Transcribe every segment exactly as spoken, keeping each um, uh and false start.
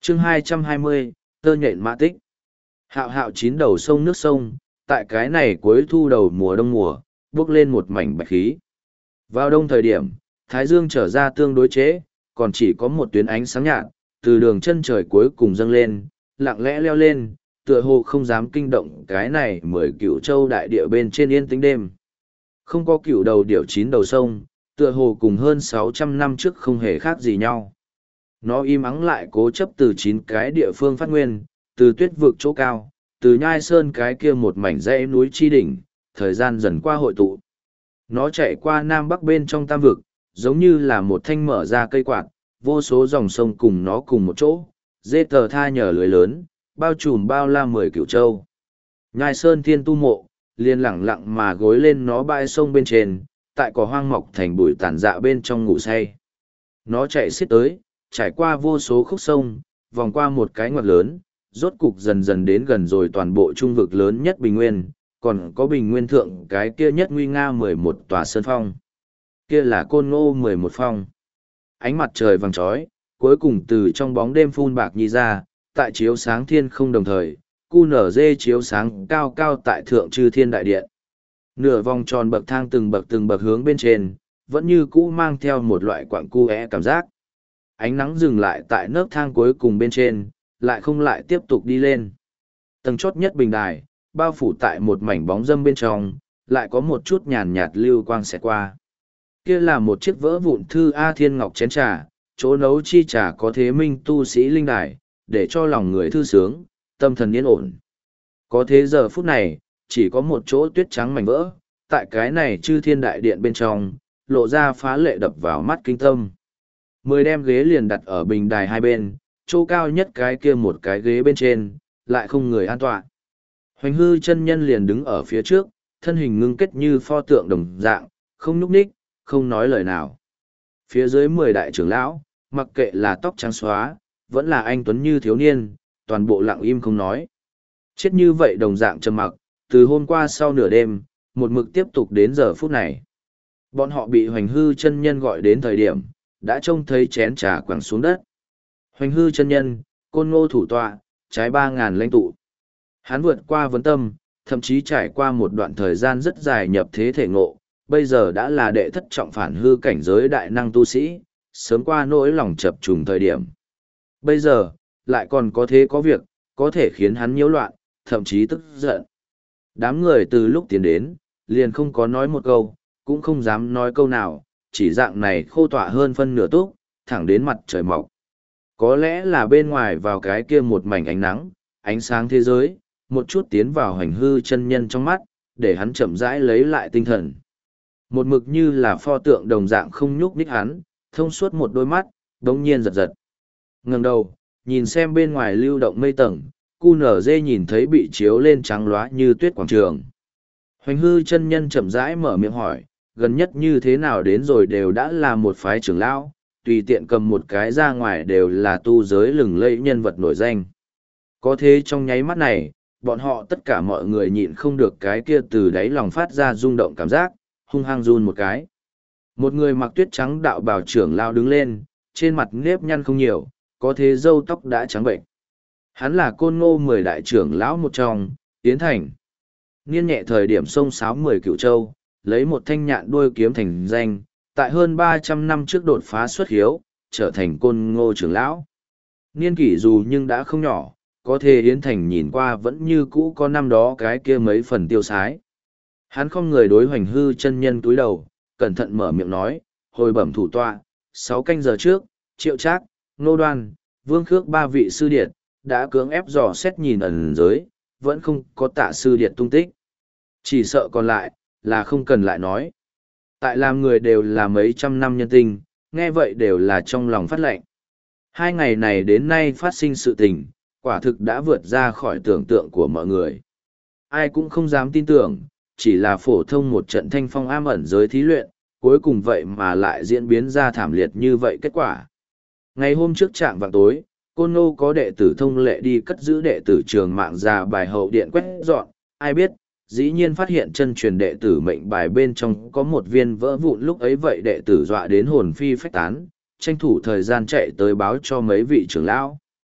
chương hai trăm hai mươi, tơ nhện mã tích. Hạo hạo chín đầu sông nước sông, tại cái này cuối thu đầu mùa đông mùa, bước lên một mảnh bạch khí. Vào đông thời điểm, Thái Dương trở ra tương đối chế, còn chỉ có một tuyến ánh sáng nhạt, từ đường chân trời cuối cùng dâng lên, lặng lẽ leo lên, tựa hồ không dám kinh động cái này mười cửu châu đại địa bên trên yên tĩnh đêm. Không có cửu đầu điểu chín đầu sông, tựa hồ cùng hơn sáu trăm năm trước không hề khác gì nhau. Nó im ắng lại cố chấp từ chín cái địa phương phát nguyên, từ tuyết vực chỗ cao, từ nhai sơn cái kia một mảnh dãy núi chi đỉnh, thời gian dần qua hội tụ. Nó chạy qua nam bắc bên trong tam vực, giống như là một thanh mở ra cây quạt, vô số dòng sông cùng nó cùng một chỗ, dê tờ tha nhờ lưới lớn, bao trùm bao la mười cửu châu. Nhai sơn thiên tu mộ, liền lẳng lặng mà gối lên nó bãi sông bên trên, tại cỏ hoang mọc thành bụi tàn dạ bên trong ngủ say. Nó chạy xiết tới, trải qua vô số khúc sông, vòng qua một cái ngoặt lớn, rốt cục dần dần đến gần rồi toàn bộ trung vực lớn nhất Bình Nguyên, còn có Bình Nguyên thượng cái kia nhất nguy nga mười một tòa sơn phong. Kia là Côn Ngô mười một phong. Ánh mặt trời vàng chói, cuối cùng từ trong bóng đêm phun bạc nhi ra, tại chiếu sáng thiên không đồng thời, cu nở dê chiếu sáng cao cao tại thượng chư thiên đại điện. Nửa vòng tròn bậc thang từng bậc từng bậc hướng bên trên, vẫn như cũ mang theo một loại quặng cu é cảm giác. Ánh nắng dừng lại tại nấc thang cuối cùng bên trên, lại không lại tiếp tục đi lên. Tầng chót nhất bình đài, bao phủ tại một mảnh bóng râm bên trong, lại có một chút nhàn nhạt lưu quang xẹt qua. Kia là một chiếc vỡ vụn thư A Thiên Ngọc chén trà, chỗ nấu chi trà có thế minh tu sĩ linh đài, để cho lòng người thư sướng, tâm thần yên ổn. Có thế giờ phút này, chỉ có một chỗ tuyết trắng mảnh vỡ, tại cái này chư thiên đại điện bên trong, lộ ra phá lệ đập vào mắt kinh tâm. Mười đem ghế liền đặt ở bình đài hai bên, chỗ cao nhất cái kia một cái ghế bên trên, lại không người an tọa. Hoành hư chân nhân liền đứng ở phía trước, thân hình ngưng kết như pho tượng đồng dạng, không nhúc nhích, không nói lời nào. Phía dưới mười đại trưởng lão, mặc kệ là tóc trắng xóa, vẫn là anh tuấn như thiếu niên, toàn bộ lặng im không nói. Chết như vậy đồng dạng trầm mặc, từ hôm qua sau nửa đêm, một mực tiếp tục đến giờ phút này. Bọn họ bị hoành hư chân nhân gọi đến thời điểm, đã trông thấy chén trà quẳng xuống đất. Hoành hư chân nhân, Côn Ngô thủ tọa, trái ba ngàn lãnh tụ. Hắn vượt qua vấn tâm, thậm chí trải qua một đoạn thời gian rất dài nhập thế thể ngộ, bây giờ đã là đệ thất trọng phản hư cảnh giới đại năng tu sĩ, sớm qua nỗi lòng chập trùng thời điểm. Bây giờ, lại còn có thế có việc, có thể khiến hắn nhiễu loạn, thậm chí tức giận. Đám người từ lúc tiến đến, liền không có nói một câu, cũng không dám nói câu nào, chỉ dạng này khô tỏa hơn phân nửa túc, thẳng đến mặt trời mọc. Có lẽ là bên ngoài vào cái kia một mảnh ánh nắng, ánh sáng thế giới, một chút tiến vào hành hư chân nhân trong mắt, để hắn chậm rãi lấy lại tinh thần. Một mực như là pho tượng đồng dạng không nhúc nhích hắn, thông suốt một đôi mắt, đống nhiên giật giật. Ngẩng đầu, nhìn xem bên ngoài lưu động mây tầng, cu nở dê nhìn thấy bị chiếu lên trắng lóa như tuyết quảng trường. Hoành hư chân nhân chậm rãi mở miệng hỏi, gần nhất như thế nào đến rồi đều đã là một phái trưởng lão, tùy tiện cầm một cái ra ngoài đều là tu giới lừng lẫy nhân vật nổi danh. Có thế trong nháy mắt này, bọn họ tất cả mọi người nhịn không được cái kia từ đáy lòng phát ra rung động cảm giác, hung hăng run một cái. Một người mặc tuyết trắng đạo bào trưởng lão đứng lên, trên mặt nếp nhăn không nhiều, có thế râu tóc đã trắng bệnh. Hắn là Côn Ngô mười đại trưởng lão một trong, Tiến Thành. Niên nhẹ thời điểm sông sáo mười cửu châu, lấy một thanh nhạn đuôi kiếm thành danh, tại hơn ba trăm năm trước đột phá xuất hiếu, trở thành Côn Ngô trưởng lão. Niên kỷ dù nhưng đã không nhỏ, có thể Yến Thành nhìn qua vẫn như cũ có năm đó cái kia mấy phần tiêu sái. Hắn không người đối hoành hư chân nhân túi đầu, cẩn thận mở miệng nói, hồi bẩm thủ tọa, sáu canh giờ trước, Triệu Trác, Nô Đoan, Vương Khước ba vị sư điệt, đã cưỡng ép dò xét nhìn ẩn giới, vẫn không có tạ sư điệt tung tích. Chỉ sợ còn lại, là không cần lại nói. Tại làm người đều là mấy trăm năm nhân tình, nghe vậy đều là trong lòng phát lệnh. Hai ngày này đến nay phát sinh sự tình, quả thực đã vượt ra khỏi tưởng tượng của mọi người. Ai cũng không dám tin tưởng, chỉ là phổ thông một trận thanh phong am ẩn giới thí luyện, cuối cùng vậy mà lại diễn biến ra thảm liệt như vậy kết quả. Ngày hôm trước trạng vào tối, Côn Ngô có đệ tử thông lệ đi cất giữ đệ tử trường mạng già bài hậu điện quét dọn, ai biết, dĩ nhiên phát hiện chân truyền đệ tử mệnh bài bên trong có một viên vỡ vụn, lúc ấy vậy đệ tử dọa đến hồn phi phách tán, tranh thủ thời gian chạy tới báo cho mấy vị trưởng lão.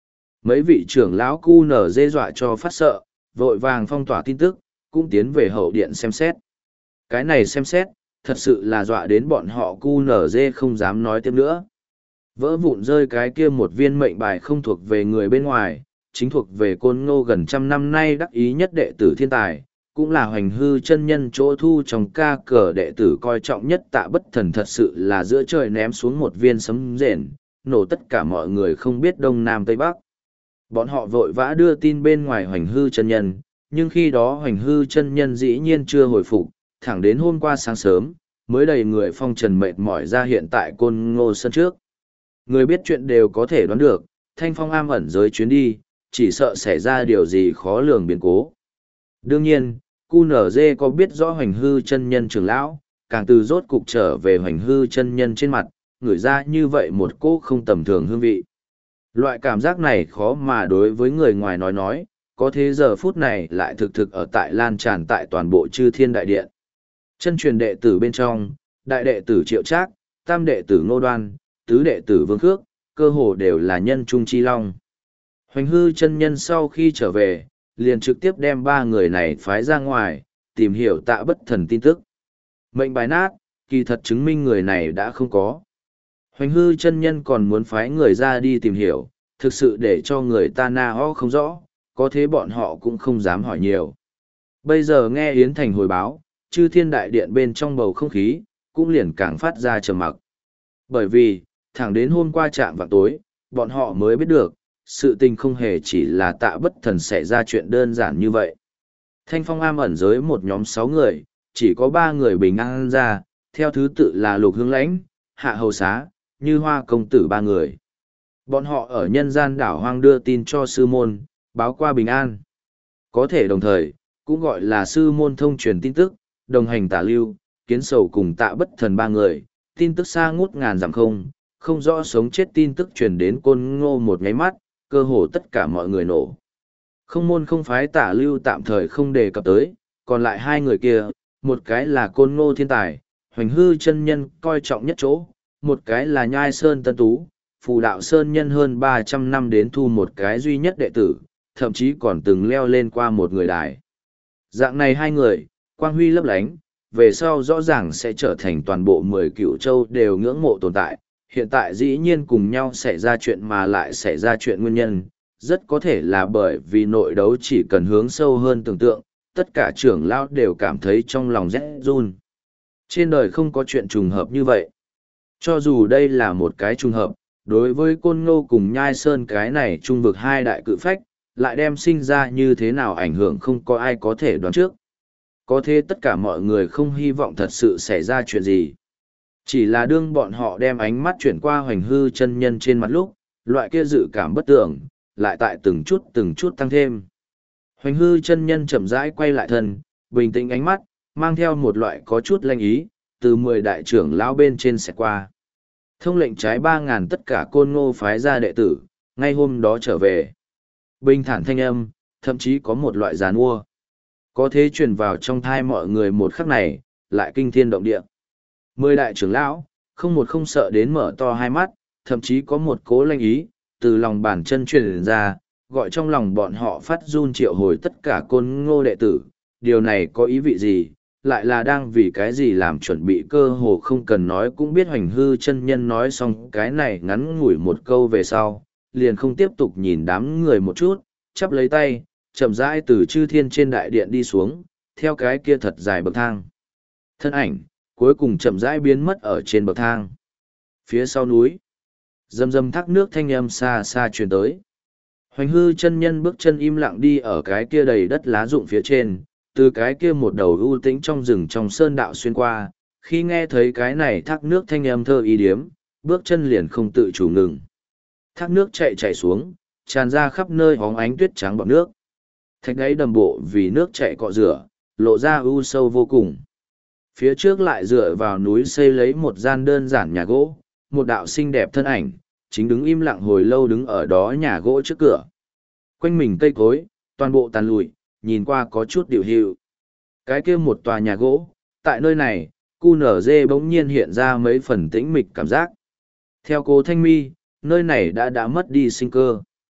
Mấy vị trưởng lão cu nở dê dọa cho phát sợ, vội vàng phong tỏa tin tức, cũng tiến về hậu điện xem xét. Cái này xem xét, thật sự là dọa đến bọn họ cu nở dê không dám nói tiếp nữa. Vỡ vụn rơi cái kia một viên mệnh bài không thuộc về người bên ngoài, chính thuộc về Côn Ngô gần trăm năm nay đắc ý nhất đệ tử thiên tài, cũng là hoành hư chân nhân chỗ thu trong ca cờ đệ tử coi trọng nhất Tạ Bất Thần, thật sự là giữa trời ném xuống một viên sấm rền, nổ tất cả mọi người không biết đông nam tây bắc. Bọn họ vội vã đưa tin bên ngoài hoành hư chân nhân, nhưng khi đó hoành hư chân nhân dĩ nhiên chưa hồi phục, thẳng đến hôm qua sáng sớm, mới đầy người phong trần mệt mỏi ra hiện tại Côn Ngô sân trước. Người biết chuyện đều có thể đoán được, Thanh Phong am ẩn giới chuyến đi, chỉ sợ xảy ra điều gì khó lường biến cố. Đương nhiên, cu nở dê có biết rõ hoành hư chân nhân trưởng lão, càng từ rốt cục trở về hoành hư chân nhân trên mặt, ngửi ra như vậy một cô không tầm thường hương vị. Loại cảm giác này khó mà đối với người ngoài nói nói, có thế giờ phút này lại thực thực ở tại lan tràn tại toàn bộ chư thiên đại điện. Chân truyền đệ tử bên trong, đại đệ tử Triệu Trác, tam đệ tử Ngô Đoan, tứ đệ tử Vương Khước, cơ hồ đều là nhân trung chi long. Hoành hư chân nhân sau khi trở về, liền trực tiếp đem ba người này phái ra ngoài, tìm hiểu Tạ Bất Thần tin tức. Mệnh bài nát, kỳ thật chứng minh người này đã không có. Hoành hư chân nhân còn muốn phái người ra đi tìm hiểu, thực sự để cho người ta na ho không rõ, có thế bọn họ cũng không dám hỏi nhiều. Bây giờ nghe Yến Thành hồi báo, chư thiên đại điện bên trong bầu không khí, cũng liền càng phát ra trầm mặc. Bởi vì, thẳng đến hôm qua trạm vào tối, bọn họ mới biết được, sự tình không hề chỉ là Tạ Bất Thần xảy ra chuyện đơn giản như vậy. Thanh Phong am ẩn giới một nhóm sáu người, chỉ có ba người bình an ra, theo thứ tự là Lục Hương Lãnh, Hạ Hầu Xá, Như Hoa công tử ba người. Bọn họ ở nhân gian đảo hoang đưa tin cho sư môn, báo qua bình an. Có thể đồng thời, cũng gọi là sư môn thông truyền tin tức, đồng hành Tả Lưu, Kiến Sầu cùng Tạ Bất Thần ba người, tin tức xa ngút ngàn dặm không, không rõ sống chết tin tức truyền đến Côn Ngô một nháy mắt, cơ hồ tất cả mọi người nổ. Không môn không phái Tả Lưu tạm thời không đề cập tới, còn lại hai người kia, một cái là Côn Ngô thiên tài, hoành hư chân nhân coi trọng nhất chỗ, một cái là Nhai Sơn Tân Tú, phù đạo Sơn nhân hơn ba trăm năm đến thu một cái duy nhất đệ tử, thậm chí còn từng leo lên qua một người đài. Dạng này hai người, quang huy lấp lánh, về sau rõ ràng sẽ trở thành toàn bộ mười cựu châu đều ngưỡng mộ tồn tại. Hiện tại dĩ nhiên cùng nhau xảy ra chuyện mà lại xảy ra chuyện nguyên nhân, rất có thể là bởi vì nội đấu chỉ cần hướng sâu hơn tưởng tượng, tất cả trưởng lão đều cảm thấy trong lòng rét run. Trên đời không có chuyện trùng hợp như vậy. Cho dù đây là một cái trùng hợp, đối với Côn Ngô cùng Nhai Sơn cái này trung vực hai đại cự phách, lại đem sinh ra như thế nào ảnh hưởng không có ai có thể đoán trước. Có thế tất cả mọi người không hy vọng thật sự xảy ra chuyện gì. Chỉ là đương bọn họ đem ánh mắt chuyển qua hoành hư chân nhân trên mặt lúc, loại kia dự cảm bất tưởng, lại tại từng chút từng chút tăng thêm. Hoành hư chân nhân chậm rãi quay lại thân, bình tĩnh ánh mắt, mang theo một loại có chút lanh ý, từ mười đại trưởng lão bên trên sẽ qua. Thông lệnh trái ba ngàn tất cả Côn Ngô phái ra đệ tử, ngay hôm đó trở về. Bình thản thanh âm, thậm chí có một loại giàn mua. Có thế truyền vào trong thai mọi người một khắc này, lại kinh thiên động địa. Mười đại trưởng lão, không một không sợ đến mở to hai mắt, thậm chí có một cố lanh ý, từ lòng bàn chân truyền ra, gọi trong lòng bọn họ phát run triệu hồi tất cả Côn Ngô đệ tử. Điều này có ý vị gì, lại là đang vì cái gì làm chuẩn bị, cơ hồ không cần nói cũng biết hoành hư chân nhân nói xong cái này ngắn ngủi một câu về sau, liền không tiếp tục nhìn đám người một chút, chắp lấy tay, chậm rãi từ chư thiên trên đại điện đi xuống, theo cái kia thật dài bậc thang. Thân ảnh, cuối cùng chậm rãi biến mất ở trên bậc thang. Phía sau núi, rầm rầm thác nước thanh âm xa xa truyền tới. Hoành hư chân nhân bước chân im lặng đi ở cái kia đầy đất lá rụng phía trên, từ cái kia một đầu ưu tĩnh trong rừng trong sơn đạo xuyên qua, khi nghe thấy cái này thác nước thanh âm thơ y điếm, bước chân liền không tự chủ ngừng. Thác nước chạy chạy xuống, tràn ra khắp nơi hóng ánh tuyết trắng bọt nước. Thạch đáy đầm bộ vì nước chạy cọ rửa, lộ ra ưu sâu vô cùng. Phía trước lại dựa vào núi xây lấy một gian đơn giản nhà gỗ, một đạo xinh đẹp thân ảnh, chính đứng im lặng hồi lâu đứng ở đó nhà gỗ trước cửa. Quanh mình cây cối, toàn bộ tàn lụi, nhìn qua có chút điều hiệu. Cái kia một tòa nhà gỗ, tại nơi này, cu nở dê bỗng nhiên hiện ra mấy phần tĩnh mịch cảm giác. Theo cô Thanh Mi, nơi này đã đã mất đi sinh cơ.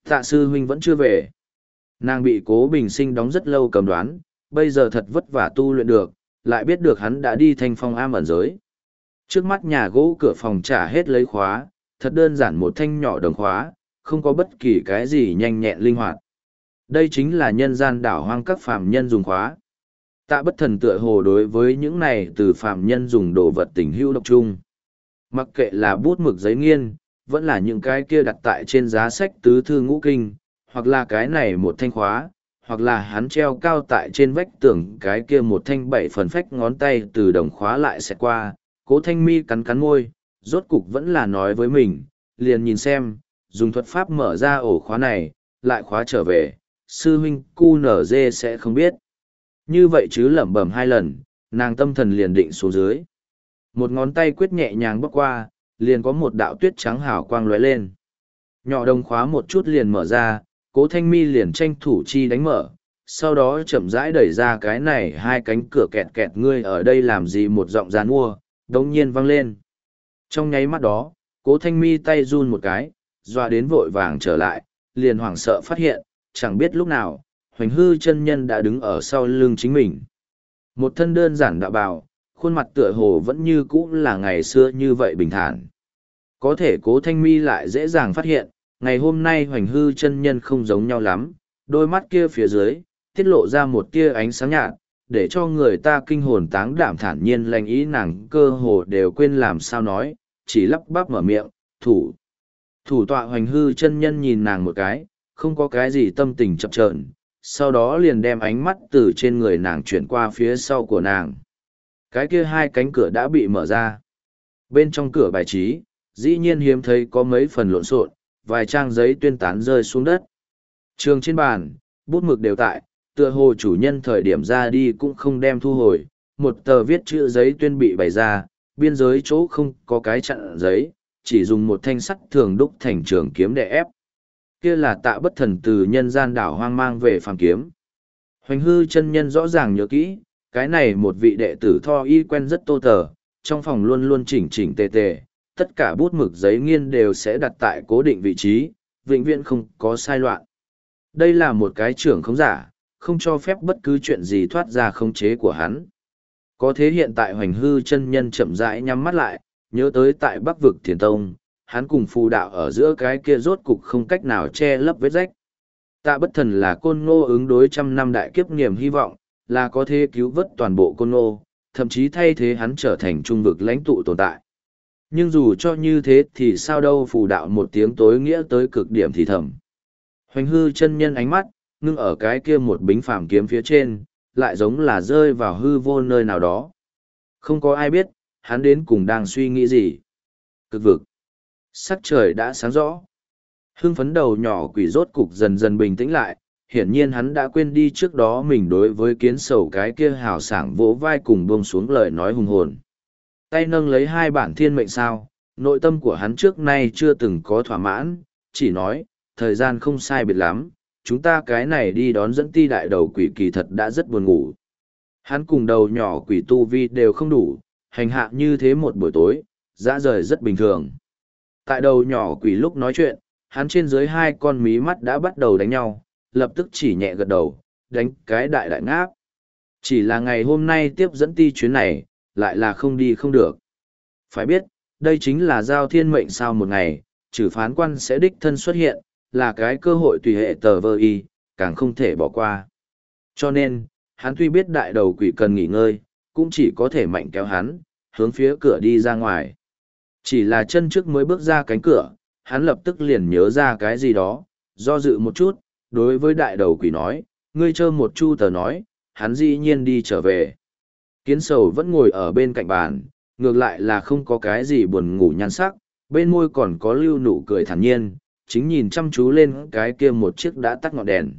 Tạ sư huynh vẫn chưa về. Nàng bị Cố Bình Sinh đóng rất lâu cầm đoán, bây giờ thật vất vả tu luyện được, lại biết được hắn đã đi thanh phong am ẩn giới. Trước mắt nhà gỗ cửa phòng trả hết lấy khóa, thật đơn giản một thanh nhỏ đồng khóa, không có bất kỳ cái gì nhanh nhẹn linh hoạt. Đây chính là nhân gian đảo hoang các phàm nhân dùng khóa. Tạ Bất Thần tựa hồ đối với những này từ phàm nhân dùng đồ vật tình hữu độc chung. Mặc kệ là bút mực giấy nghiên, vẫn là những cái kia đặt tại trên giá sách tứ thư ngũ kinh, hoặc là cái này một thanh khóa, hoặc là hắn treo cao tại trên vách tường cái kia một thanh bảy phần phách ngón tay từ đồng khóa lại xẹt qua, Cố Thanh Mi cắn cắn môi, rốt cục vẫn là nói với mình, liền nhìn xem, dùng thuật pháp mở ra ổ khóa này, lại khóa trở về, sư huynh cu nở dê sẽ không biết. Như vậy chứ lẩm bẩm hai lần, nàng tâm thần liền định xuống dưới. Một ngón tay quyết nhẹ nhàng bước qua, liền có một đạo tuyết trắng hào quang lóe lên. Nhỏ đồng khóa một chút liền mở ra, Cố Thanh Mi liền tranh thủ chi đánh mở, sau đó chậm rãi đẩy ra cái này hai cánh cửa kẹt kẹt ngươi ở đây làm gì một giọng giàn mua, đống nhiên vang lên. Trong nháy mắt đó, Cố Thanh Mi tay run một cái, doa đến vội vàng trở lại, liền hoảng sợ phát hiện, chẳng biết lúc nào, Hoành Hư chân nhân đã đứng ở sau lưng chính mình. Một thân đơn giản đạo bào, khuôn mặt tựa hồ vẫn như cũ là ngày xưa như vậy bình thản. Có thể Cố Thanh Mi lại dễ dàng phát hiện, ngày hôm nay Hoành Hư chân nhân không giống nhau lắm, đôi mắt kia phía dưới, tiết lộ ra một tia ánh sáng nhạt, để cho người ta kinh hồn táng đảm thản nhiên lành ý nàng cơ hồ đều quên làm sao nói, chỉ lắp bắp mở miệng, thủ. Thủ tọa Hoành Hư chân nhân nhìn nàng một cái, không có cái gì tâm tình chập chờn, sau đó liền đem ánh mắt từ trên người nàng chuyển qua phía sau của nàng. Cái kia hai cánh cửa đã bị mở ra. Bên trong cửa bài trí, dĩ nhiên hiếm thấy có mấy phần lộn xộn, vài trang giấy tuyên tán rơi xuống đất. Trường trên bàn, bút mực đều tại, tựa hồ chủ nhân thời điểm ra đi cũng không đem thu hồi, một tờ viết chữ giấy tuyên bị bày ra, biên giới chỗ không có cái chặn giấy, chỉ dùng một thanh sắt thường đúc thành trường kiếm để ép. Kia là Tạ Bất Thần từ nhân gian đảo hoang mang về phàm kiếm. Hoành Hư chân nhân rõ ràng nhớ kỹ, cái này một vị đệ tử Tho Y quen rất tô tờ, trong phòng luôn luôn chỉnh chỉnh tề tề, tất cả bút mực giấy nghiên đều sẽ đặt tại cố định vị trí, vĩnh viễn không có sai loạn. Đây là một cái trưởng khống giả, không cho phép bất cứ chuyện gì thoát ra khống chế của hắn. Có thế hiện tại Hoành Hư chân nhân chậm rãi nhắm mắt lại, nhớ tới tại Bắc vực Thiền Tông, hắn cùng phù đạo ở giữa cái kia rốt cục không cách nào che lấp vết rách. Tạ Bất Thần là Côn Ngô ứng đối trăm năm đại kiếp niềm hy vọng, là có thể cứu vớt toàn bộ Côn Ngô, thậm chí thay thế hắn trở thành trung vực lãnh tụ tồn tại. Nhưng dù cho như thế thì sao đâu, phù đạo một tiếng tối nghĩa tới cực điểm thì thầm. Hoành Hư chân nhân ánh mắt, ngưng ở cái kia một bính phàm kiếm phía trên, lại giống là rơi vào hư vô nơi nào đó. Không có ai biết, hắn đến cùng đang suy nghĩ gì. Cực vực. Sắc trời đã sáng rõ. Hưng phấn đầu nhỏ quỷ rốt cục dần dần bình tĩnh lại, hiển nhiên hắn đã quên đi trước đó mình đối với kiến sầu cái kia hào sảng vỗ vai cùng buông xuống lời nói hùng hồn. Tay nâng lấy hai bản thiên mệnh sao, nội tâm của hắn trước nay chưa từng có thỏa mãn, chỉ nói, thời gian không sai biệt lắm, chúng ta cái này đi đón dẫn ti đại đầu quỷ kỳ thật đã rất buồn ngủ. Hắn cùng đầu nhỏ quỷ tu vi đều không đủ, hành hạ như thế một buổi tối, dã rời rất bình thường. Tại đầu nhỏ quỷ lúc nói chuyện, hắn trên dưới hai con mí mắt đã bắt đầu đánh nhau, lập tức chỉ nhẹ gật đầu, đánh cái đại đại ngáp. Chỉ là ngày hôm nay tiếp dẫn ti chuyến này, lại là không đi không được. Phải biết, đây chính là giao thiên mệnh sao một ngày, trừ phán quan sẽ đích thân xuất hiện, là cái cơ hội tùy hệ tờ vơ y, càng không thể bỏ qua. Cho nên, hắn tuy biết đại đầu quỷ cần nghỉ ngơi, cũng chỉ có thể mạnh kéo hắn, hướng phía cửa đi ra ngoài. Chỉ là chân trước mới bước ra cánh cửa, hắn lập tức liền nhớ ra cái gì đó, do dự một chút, đối với đại đầu quỷ nói, ngươi chơ một chu tờ nói, hắn dĩ nhiên đi trở về. Kiến sầu vẫn ngồi ở bên cạnh bàn, ngược lại là không có cái gì buồn ngủ nhan sắc, bên môi còn có lưu nụ cười thản nhiên, chính nhìn chăm chú lên cái kia một chiếc đã tắt ngọn đèn.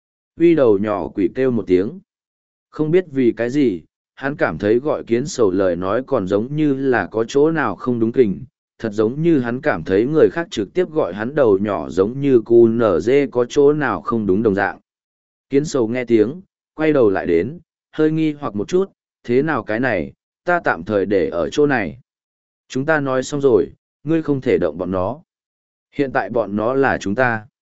Uy đầu nhỏ quỷ kêu một tiếng. Không biết vì cái gì, hắn cảm thấy gọi kiến sầu lời nói còn giống như là có chỗ nào không đúng kình, thật giống như hắn cảm thấy người khác trực tiếp gọi hắn đầu nhỏ giống như cu nở dê có chỗ nào không đúng đồng dạng. Kiến sầu nghe tiếng, quay đầu lại đến, hơi nghi hoặc một chút, thế nào cái này, ta tạm thời để ở chỗ này. Chúng ta nói xong rồi, ngươi không thể động bọn nó. Hiện tại bọn nó là chúng ta.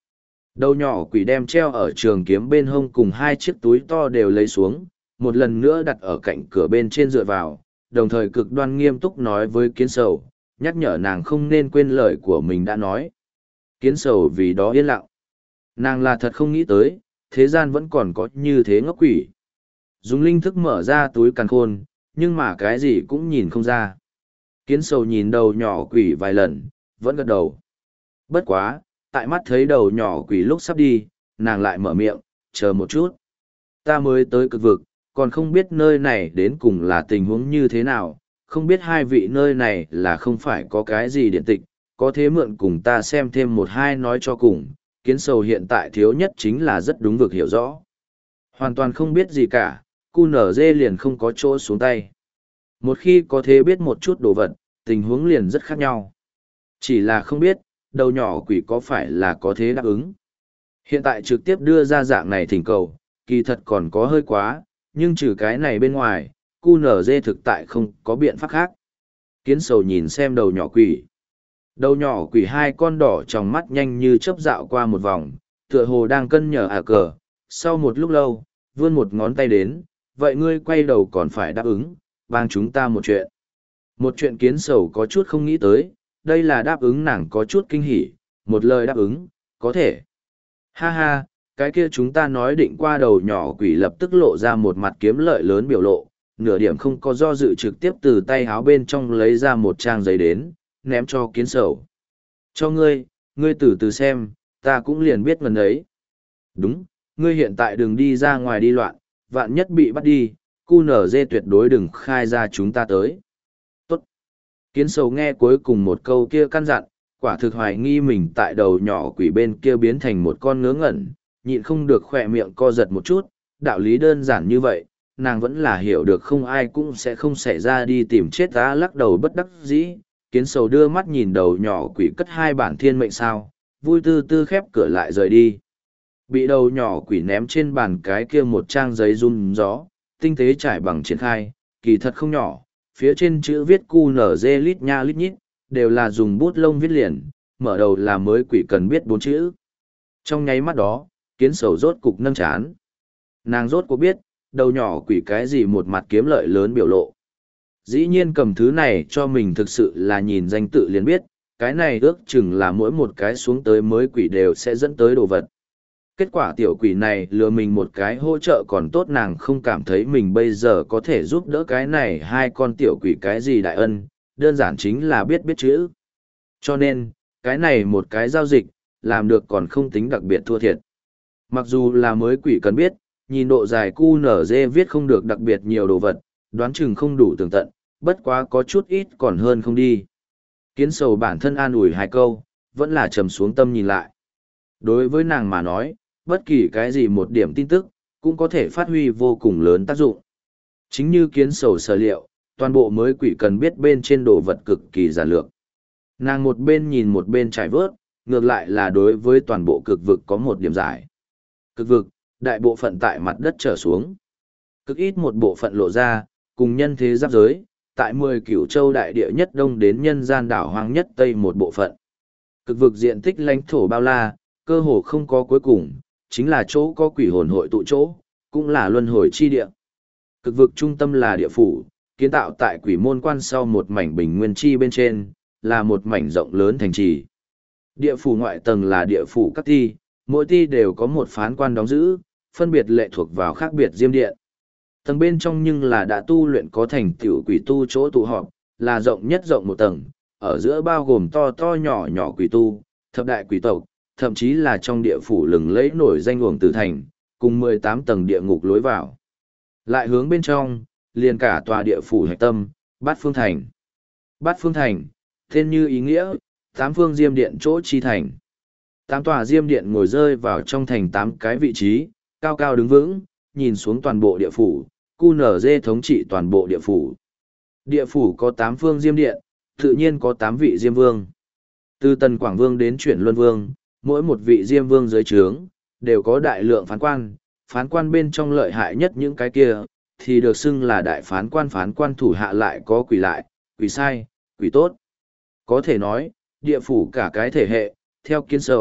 Đầu nhỏ quỷ đem treo ở trường kiếm bên hông cùng hai chiếc túi to đều lấy xuống, một lần nữa đặt ở cạnh cửa bên trên dựa vào, đồng thời cực đoan nghiêm túc nói với kiến sầu, nhắc nhở nàng không nên quên lời của mình đã nói. Kiến sầu vì đó yên lặng. Nàng là thật không nghĩ tới, thế gian vẫn còn có như thế ngốc quỷ. Dùng linh thức mở ra túi càn khôn, nhưng mà cái gì cũng nhìn không ra. Kiến sầu nhìn đầu nhỏ quỷ vài lần, vẫn gật đầu. Bất quá, tại mắt thấy đầu nhỏ quỷ lúc sắp đi, nàng lại mở miệng, chờ một chút. Ta mới tới cực vực, còn không biết nơi này đến cùng là tình huống như thế nào, không biết hai vị nơi này là không phải có cái gì điện tịch, có thế mượn cùng ta xem thêm một hai nói cho cùng, kiến sầu hiện tại thiếu nhất chính là rất đúng vực hiểu rõ. Hoàn toàn không biết gì cả, cu nở dê liền không có chỗ xuống tay. Một khi có thế biết một chút đồ vật, tình huống liền rất khác nhau. Chỉ là không biết, đầu nhỏ quỷ có phải là có thế đáp ứng. Hiện tại trực tiếp đưa ra dạng này thỉnh cầu, kỳ thật còn có hơi quá, nhưng trừ cái này bên ngoài, cu nở dê thực tại không có biện pháp khác. Kiến sầu nhìn xem đầu nhỏ quỷ. Đầu nhỏ quỷ hai con đỏ trong mắt nhanh như chớp dạo qua một vòng, tựa hồ đang cân nhở à cờ. Sau một lúc lâu, vươn một ngón tay đến, vậy ngươi quay đầu còn phải đáp ứng, vang chúng ta một chuyện. Một chuyện kiến sầu có chút không nghĩ tới, đây là đáp ứng nàng có chút kinh hỉ, một lời đáp ứng, có thể. Ha ha, cái kia chúng ta nói định qua đầu nhỏ quỷ lập tức lộ ra một mặt kiếm lợi lớn biểu lộ, nửa điểm không có do dự trực tiếp từ tay háo bên trong lấy ra một trang giấy đến, ném cho kiến sầu. Cho ngươi, ngươi từ từ xem, ta cũng liền biết ngần ấy. Đúng, ngươi hiện tại đừng đi ra ngoài đi loạn, vạn nhất bị bắt đi, cu nở dê tuyệt đối đừng khai ra chúng ta tới. Tốt. Kiến sầu nghe cuối cùng một câu kia căn dặn, quả thực hoài nghi mình tại đầu nhỏ quỷ bên kia biến thành một con ngớ ngẩn, nhịn không được khỏe miệng co giật một chút, đạo lý đơn giản như vậy, nàng vẫn là hiểu được không ai cũng sẽ không xảy ra đi tìm chết ta lắc đầu bất đắc dĩ. Kiến sầu đưa mắt nhìn đầu nhỏ quỷ cất hai bản thiên mệnh sao, vui tư tư khép cửa lại rời đi. Bị đầu nhỏ quỷ ném trên bàn cái kia một trang giấy run gió, tinh tế trải bằng triển khai, kỳ thật không nhỏ, phía trên chữ viết cu nở dê lít nha lít nhít, đều là dùng bút lông viết liền, mở đầu là mới quỷ cần biết bốn chữ. Trong nháy mắt đó, kiến sầu rốt cục nâng chán. Nàng rốt cuộc biết, đầu nhỏ quỷ cái gì một mặt kiếm lợi lớn biểu lộ. Dĩ nhiên cầm thứ này cho mình thực sự là nhìn danh tự liền biết, cái này ước chừng là mỗi một cái xuống tới mới quỷ đều sẽ dẫn tới đồ vật. Kết quả tiểu quỷ này lừa mình một cái hỗ trợ còn tốt, nàng không cảm thấy mình bây giờ có thể giúp đỡ cái này hai con tiểu quỷ cái gì đại ân, đơn giản chính là biết biết chữ. Cho nên, cái này một cái giao dịch, làm được còn không tính đặc biệt thua thiệt. Mặc dù là mới quỷ cần biết, nhìn độ dài cu nở dê viết không được đặc biệt nhiều đồ vật, đoán chừng không đủ tường tận, bất quá có chút ít còn hơn không đi. Kiến sầu bản thân an ủi hai câu, vẫn là trầm xuống tâm nhìn lại. Đối với nàng mà nói, bất kỳ cái gì một điểm tin tức, cũng có thể phát huy vô cùng lớn tác dụng. Chính như kiến sầu sở liệu, toàn bộ mới quỷ cần biết bên trên đồ vật cực kỳ giản lược. Nàng một bên nhìn một bên trải vớt, ngược lại là đối với toàn bộ cực vực có một điểm giải. Cực vực, đại bộ phận tại mặt đất trở xuống. Cực ít một bộ phận lộ ra, cùng nhân thế giáp giới, tại mười cửu châu đại địa nhất đông đến nhân gian đảo hoang nhất tây một bộ phận. Cực vực diện tích lãnh thổ bao la, cơ hồ không có cuối cùng, chính là chỗ có quỷ hồn hội tụ chỗ, cũng là luân hồi chi địa. Cực vực trung tâm là địa phủ, kiến tạo tại quỷ môn quan sau một mảnh bình nguyên chi bên trên, là một mảnh rộng lớn thành trì. Địa phủ ngoại tầng là địa phủ các ti, mỗi ti đều có một phán quan đóng giữ, phân biệt lệ thuộc vào khác biệt diêm điện. Tầng bên trong nhưng là đã tu luyện có thành tiểu quỷ tu chỗ tụ họp, là rộng nhất rộng một tầng, ở giữa bao gồm to to nhỏ nhỏ quỷ tu, thập đại quỷ tộc, thậm chí là trong địa phủ lừng lẫy nổi danh uổng tử thành, cùng mười tám tầng địa ngục lối vào. Lại hướng bên trong, liền cả tòa địa phủ hạch tâm, Bát Phương Thành. Bát Phương Thành, tên như ý nghĩa, tám phương diêm điện chỗ chi thành. Tám tòa diêm điện ngồi rơi vào trong thành tám cái vị trí, cao cao đứng vững, nhìn xuống toàn bộ địa phủ, cu nở dê thống trị toàn bộ địa phủ. Địa phủ có tám phương diêm điện, tự nhiên có tám vị diêm vương. Từ Tần Quảng Vương đến Chuyển Luân Vương, mỗi một vị diêm vương dưới trướng, đều có đại lượng phán quan, phán quan bên trong lợi hại nhất những cái kia, thì được xưng là đại phán quan, phán quan thủ hạ lại có quỷ lại, quỷ sai, quỷ tốt. Có thể nói, địa phủ cả cái thể hệ, theo kiến sầu,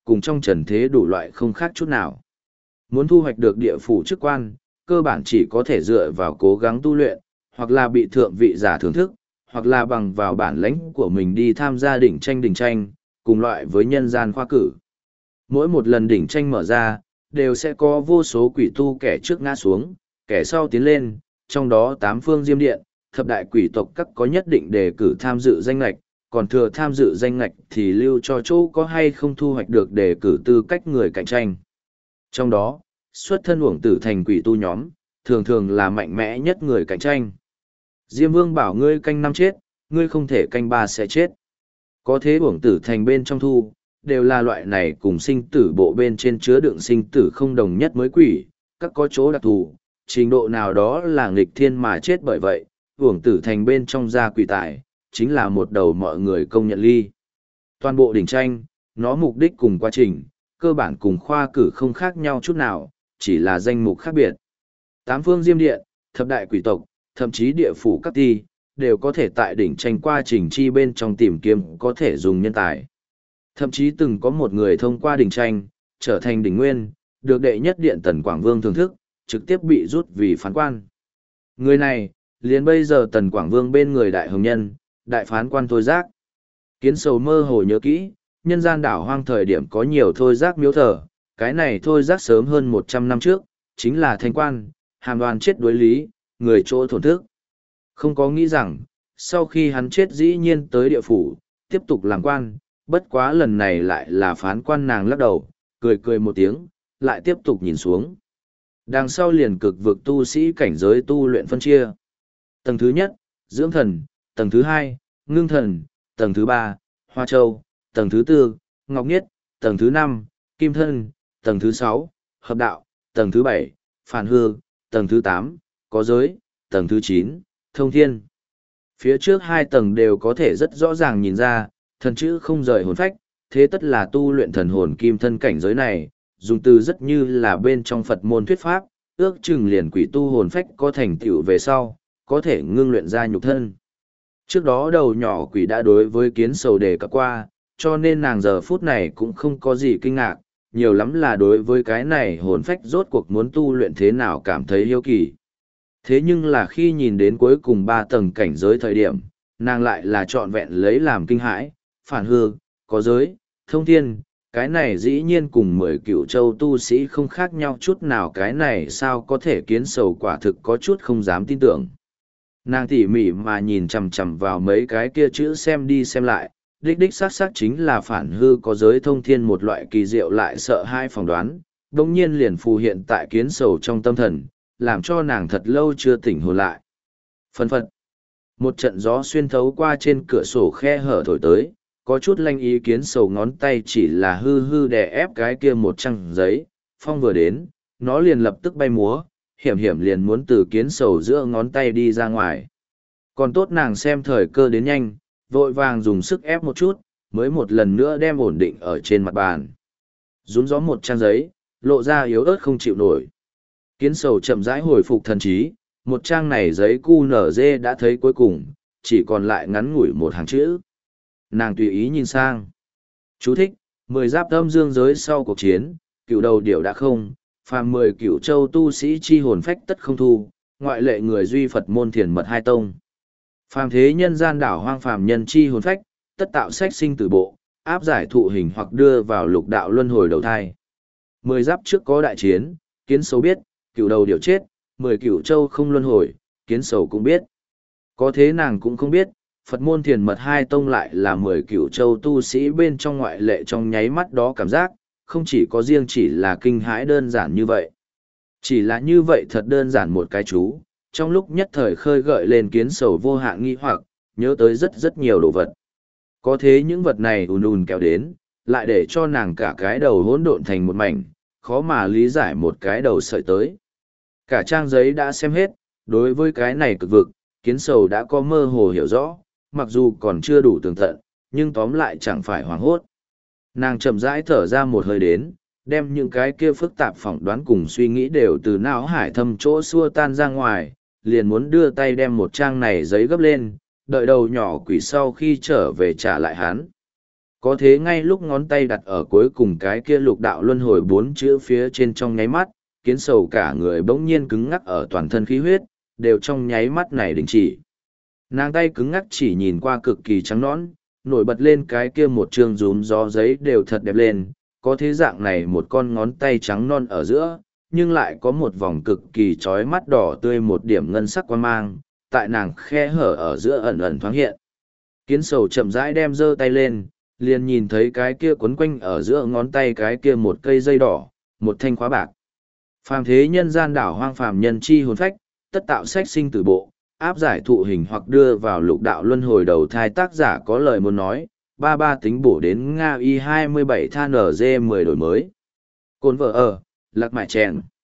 cùng trong trần thế đủ loại không khác chút nào. Muốn thu hoạch được địa phủ chức quan, cơ bản chỉ có thể dựa vào cố gắng tu luyện, hoặc là bị thượng vị giả thưởng thức, hoặc là bằng vào bản lãnh của mình đi tham gia đỉnh tranh đỉnh tranh, cùng loại với nhân gian khoa cử. Mỗi một lần đỉnh tranh mở ra, đều sẽ có vô số quỷ tu kẻ trước ngã xuống, kẻ sau tiến lên, trong đó tám phương diêm điện, thập đại quỷ tộc các có nhất định đề cử tham dự danh lạch, còn thừa tham dự danh lạch thì lưu cho chỗ có hay không thu hoạch được đề cử tư cách người cạnh tranh. Trong đó, xuất thân uổng tử thành quỷ tu nhóm, thường thường là mạnh mẽ nhất người cạnh tranh. Diêm Vương bảo ngươi canh năm chết, ngươi không thể canh ba sẽ chết. Có thế uổng tử thành bên trong thu, đều là loại này cùng sinh tử bộ bên trên chứa đựng sinh tử không đồng nhất mới quỷ, các có chỗ đặc thù, trình độ nào đó là nghịch thiên mà chết bởi vậy, uổng tử thành bên trong gia quỷ tài, chính là một đầu mọi người công nhận ly. Toàn bộ đỉnh tranh, nó mục đích cùng quá trình, cơ bản cùng khoa cử không khác nhau chút nào, chỉ là danh mục khác biệt. Tám phương diêm điện, thập đại quỷ tộc, thậm chí địa phủ các ti, đều có thể tại đỉnh tranh qua trình chi bên trong tìm kiếm có thể dùng nhân tài. Thậm chí từng có một người thông qua đỉnh tranh, trở thành đỉnh nguyên, được đệ nhất điện Tần Quảng Vương thưởng thức, trực tiếp bị rút vì phán quan. Người này, liền bây giờ Tần Quảng Vương bên người đại hồng nhân, đại phán quan Thôi Giác. Kiến Sầu mơ hồ nhớ kỹ, nhân gian đảo hoang thời điểm có nhiều Thôi Giác miếu thờ, cái này Thôi Giác sớm hơn một trăm năm trước, chính là thanh quan, hàm đoan chết đối lý, người chỗ thổn thức. Không có nghĩ rằng, sau khi hắn chết dĩ nhiên tới địa phủ, tiếp tục làm quan, bất quá lần này lại là phán quan. Nàng lắc đầu, cười cười một tiếng, lại tiếp tục nhìn xuống. Đằng sau liền cực vực tu sĩ cảnh giới tu luyện phân chia. Tầng thứ nhất, dưỡng thần, tầng thứ hai, ngưng thần, tầng thứ ba, hoa châu, tầng thứ tư, ngọc niết, tầng thứ năm, kim thân, tầng thứ sáu, hợp đạo, tầng thứ bảy, phản hư, tầng thứ tám, có giới, tầng thứ chín, thông thiên. Phía trước hai tầng đều có thể rất rõ ràng nhìn ra, thần chữ không rời hồn phách, thế tất là tu luyện thần hồn kim thân cảnh giới này, dùng từ rất như là bên trong Phật môn thuyết pháp, ước chừng liền quỷ tu hồn phách có thành tựu về sau, có thể ngưng luyện ra nhục thân. Trước đó đầu nhỏ quỷ đã đối với Kiến Sầu đề cập qua, cho nên nàng giờ phút này cũng không có gì kinh ngạc, nhiều lắm là đối với cái này hồn phách rốt cuộc muốn tu luyện thế nào cảm thấy hiếu kỳ. Thế nhưng là khi nhìn đến cuối cùng ba tầng cảnh giới thời điểm, nàng lại là trọn vẹn lấy làm kinh hãi, phản hư, có giới, thông thiên, cái này dĩ nhiên cùng mười cựu châu tu sĩ không khác nhau chút nào, cái này sao có thể. Kiến Sầu quả thực có chút không dám tin tưởng. Nàng tỉ mỉ mà nhìn chằm chằm vào mấy cái kia chữ xem đi xem lại, đích đích xác xác chính là phản hư có giới thông thiên, một loại kỳ diệu lại sợ hai phỏng đoán, đồng nhiên liền phù hiện tại Kiến Sầu trong tâm thần, làm cho nàng thật lâu chưa tỉnh hồn lại. Phân phật, một trận gió xuyên thấu qua trên cửa sổ khe hở thổi tới, có chút lanh ý. Kiến Sầu ngón tay chỉ là hư hư đè ép cái kia một trang giấy, phong vừa đến, nó liền lập tức bay múa, hiểm hiểm liền muốn từ Kiến Sầu giữa ngón tay đi ra ngoài. Còn tốt nàng xem thời cơ đến nhanh, vội vàng dùng sức ép một chút, mới một lần nữa đem ổn định ở trên mặt bàn. Rún gió một trang giấy, lộ ra yếu ớt không chịu nổi. Kiến Sầu chậm rãi hồi phục thần trí, một trang này giấy cu nở dê đã thấy cuối cùng, chỉ còn lại ngắn ngủi một hàng chữ. Nàng tùy ý nhìn sang. Chú thích, mười giáp âm dương giới sau cuộc chiến, cựu đầu điểu đã không, phàm mười cựu châu tu sĩ chi hồn phách tất không thu, ngoại lệ người duy Phật môn thiền mật hai tông. Phàm thế nhân gian đảo hoang phàm nhân chi hồn phách, tất tạo sách sinh tử bộ, áp giải thụ hình hoặc đưa vào lục đạo luân hồi đầu thai. Mười giáp trước có đại chiến, Kiến Sầu biết, cựu đầu điểu chết, mười cựu châu không luân hồi, Kiến Sầu cũng biết. Có thế nàng cũng không biết, Phật môn thiền mật hai tông lại là mười cựu châu tu sĩ bên trong ngoại lệ. Trong nháy mắt đó cảm giác, không chỉ có riêng chỉ là kinh hãi đơn giản như vậy. Chỉ là như vậy thật đơn giản một cái chú, trong lúc nhất thời khơi gợi lên Kiến Sầu vô hạn nghi hoặc, nhớ tới rất rất nhiều đồ vật. Có thế những vật này ùn ùn kéo đến, lại để cho nàng cả cái đầu hỗn độn thành một mảnh, khó mà lý giải một cái đầu sợi tới. Cả trang giấy đã xem hết, đối với cái này cực vực, Kiến Sầu đã có mơ hồ hiểu rõ, mặc dù còn chưa đủ tường tận, nhưng tóm lại chẳng phải hoảng hốt. Nàng chậm rãi thở ra một hơi đến, đem những cái kia phức tạp phỏng đoán cùng suy nghĩ đều từ não hải thâm chỗ xua tan ra ngoài, liền muốn đưa tay đem một trang này giấy gấp lên, đợi đầu nhỏ quỷ sau khi trở về trả lại hắn. có thế ngay lúc ngón tay đặt ở cuối cùng cái kia lục đạo luân hồi bốn chữ phía trên trong nháy mắt, kiến sầu cả người bỗng nhiên cứng ngắc ở toàn thân khí huyết, đều trong nháy mắt này đình chỉ. Nàng tay cứng ngắc chỉ nhìn qua cực kỳ trắng nõn, nổi bật lên cái kia một trường rúm gió giấy đều thật đẹp lên, có thế dạng này một con ngón tay trắng non ở giữa, nhưng lại có một vòng cực kỳ trói mắt đỏ tươi một điểm ngân sắc quan mang, tại nàng khe hở ở giữa ẩn ẩn thoáng hiện. Kiến sầu chậm rãi đem giơ tay lên, liền nhìn thấy cái kia quấn quanh ở giữa ngón tay cái kia một cây dây đỏ, một thanh khóa bạc. Phàm thế nhân gian đảo hoang phàm nhân chi hồn phách, tất tạo sách sinh tử bộ, áp giải thụ hình hoặc đưa vào lục đạo luân hồi đầu thai. Tác giả có lời muốn nói, ba ba tính bổ đến Nga Y hai mươi bảy than N G mười đổi mới. Cồn vợ ở, lạc mại chèn.